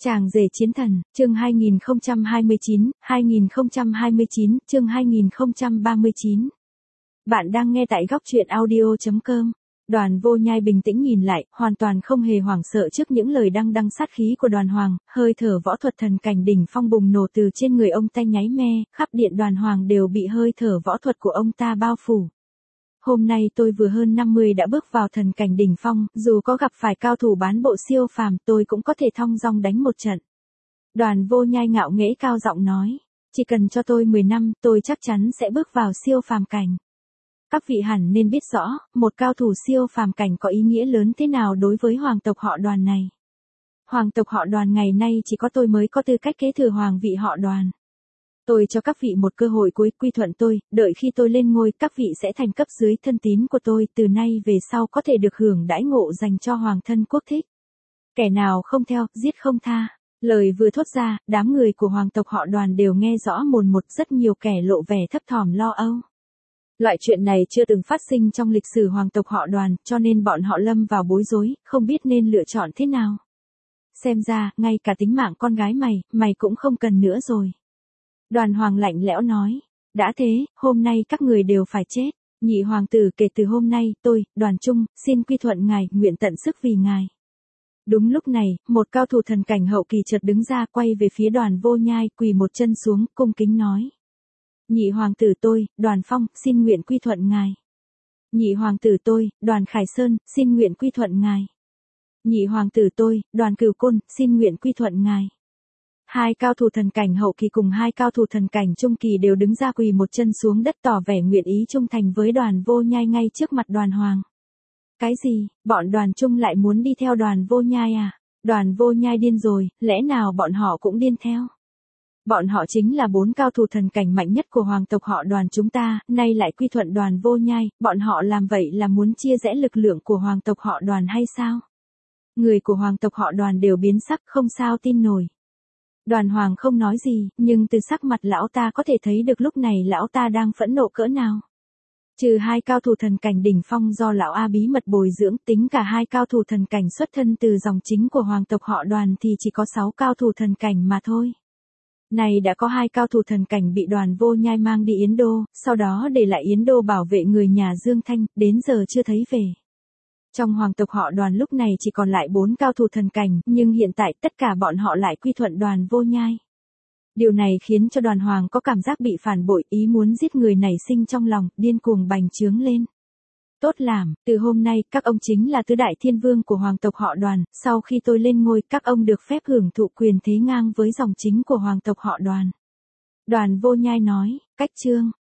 Chàng rể chiến thần, chương 2029, chương 2039. Bạn đang nghe tại góc truyện audio.com. Đoàn Vô Nhai bình tĩnh nhìn lại, hoàn toàn không hề hoảng sợ trước những lời đăng sát khí của Đoàn Hoàng, hơi thở võ thuật thần cảnh đỉnh phong bùng nổ từ trên người ông ta nháy me, khắp điện Đoàn Hoàng đều bị hơi thở võ thuật của ông ta bao phủ. Hôm nay tôi vừa hơn 50 đã bước vào thần cảnh đỉnh phong, dù có gặp phải cao thủ bán bộ siêu phàm tôi cũng có thể thong dong đánh một trận. Đoàn Vô Nhai ngạo nghễ cao giọng nói, chỉ cần cho tôi 10 năm tôi chắc chắn sẽ bước vào siêu phàm cảnh. Các vị hẳn nên biết rõ, một cao thủ siêu phàm cảnh có ý nghĩa lớn thế nào đối với hoàng tộc họ Đoàn này. Hoàng tộc họ Đoàn ngày nay chỉ có tôi mới có tư cách kế thừa hoàng vị họ Đoàn. Tôi cho các vị một cơ hội cuối, quy thuận tôi, đợi khi tôi lên ngôi các vị sẽ thành cấp dưới thân tín của tôi, từ nay về sau có thể được hưởng đãi ngộ dành cho hoàng thân quốc thích. Kẻ nào không theo, giết không tha. Lời vừa thốt ra, đám người của hoàng tộc họ Đoàn đều nghe rõ mồn một, rất nhiều kẻ lộ vẻ thấp thỏm lo âu. Loại chuyện này chưa từng phát sinh trong lịch sử hoàng tộc họ Đoàn, cho nên bọn họ lâm vào bối rối, không biết nên lựa chọn thế nào. Xem ra, ngay cả tính mạng con gái mày cũng không cần nữa rồi. Đoàn Hoàng lạnh lẽo nói, đã thế, hôm nay các người đều phải chết. Nhị hoàng tử, kể từ hôm nay, tôi, Đoàn Trung, xin quy thuận ngài, nguyện tận sức vì ngài. Đúng lúc này, một cao thủ thần cảnh hậu kỳ chợt đứng ra, quay về phía Đoàn Vô Nhai, quỳ một chân xuống, cung kính nói. Nhị hoàng tử tôi, Đoàn Phong, xin nguyện quy thuận ngài. Nhị hoàng tử tôi, Đoàn Khải Sơn, xin nguyện quy thuận ngài. Nhị hoàng tử tôi, Đoàn Cửu Côn, xin nguyện quy thuận ngài. Hai cao thủ thần cảnh hậu kỳ cùng hai cao thủ thần cảnh trung kỳ đều đứng ra quỳ một chân xuống đất tỏ vẻ nguyện ý trung thành với Đoàn Vô Nhai ngay trước mặt Đoàn Hoàng. Cái gì, bọn Đoàn Trung lại muốn đi theo Đoàn Vô Nhai à? Đoàn Vô Nhai điên rồi, lẽ nào bọn họ cũng điên theo? Bọn họ chính là 4 cao thủ thần cảnh mạnh nhất của hoàng tộc họ Đoàn chúng ta, nay lại quy thuận Đoàn Vô Nhai, bọn họ làm vậy là muốn chia rẽ lực lượng của hoàng tộc họ Đoàn hay sao? Người của hoàng tộc họ Đoàn đều biến sắc, không sao tin nổi. Đoàn Hoàng không nói gì, nhưng từ sắc mặt lão ta có thể thấy được lúc này lão ta đang phẫn nộ cỡ nào. Trừ hai cao thủ thần cảnh đỉnh phong do lão A bí mật bồi dưỡng, tính cả hai cao thủ thần cảnh xuất thân từ dòng chính của hoàng tộc họ Đoàn thì chỉ có 6 cao thủ thần cảnh mà thôi. Này đã có 2 cao thủ thần cảnh bị Đoàn Vô Nhai mang đi Yến Đô, sau đó để lại Yến Đô bảo vệ người nhà Dương Thanh, đến giờ chưa thấy về. Trong hoàng tộc họ Đoàn lúc này chỉ còn lại 4 cao thủ thần cảnh, nhưng hiện tại tất cả bọn họ lại quy thuận Đoàn Vô Nhai. Điều này khiến cho Đoàn Hoàng có cảm giác bị phản bội, ý muốn giết người nảy sinh trong lòng, điên cuồng bành trướng lên. Tốt làm, từ hôm nay các ông chính là tứ đại thiên vương của hoàng tộc họ Đoàn, sau khi tôi lên ngôi các ông được phép hưởng thụ quyền thế ngang với dòng chính của hoàng tộc họ Đoàn. Đoàn Vô Nhai nói, cách chương.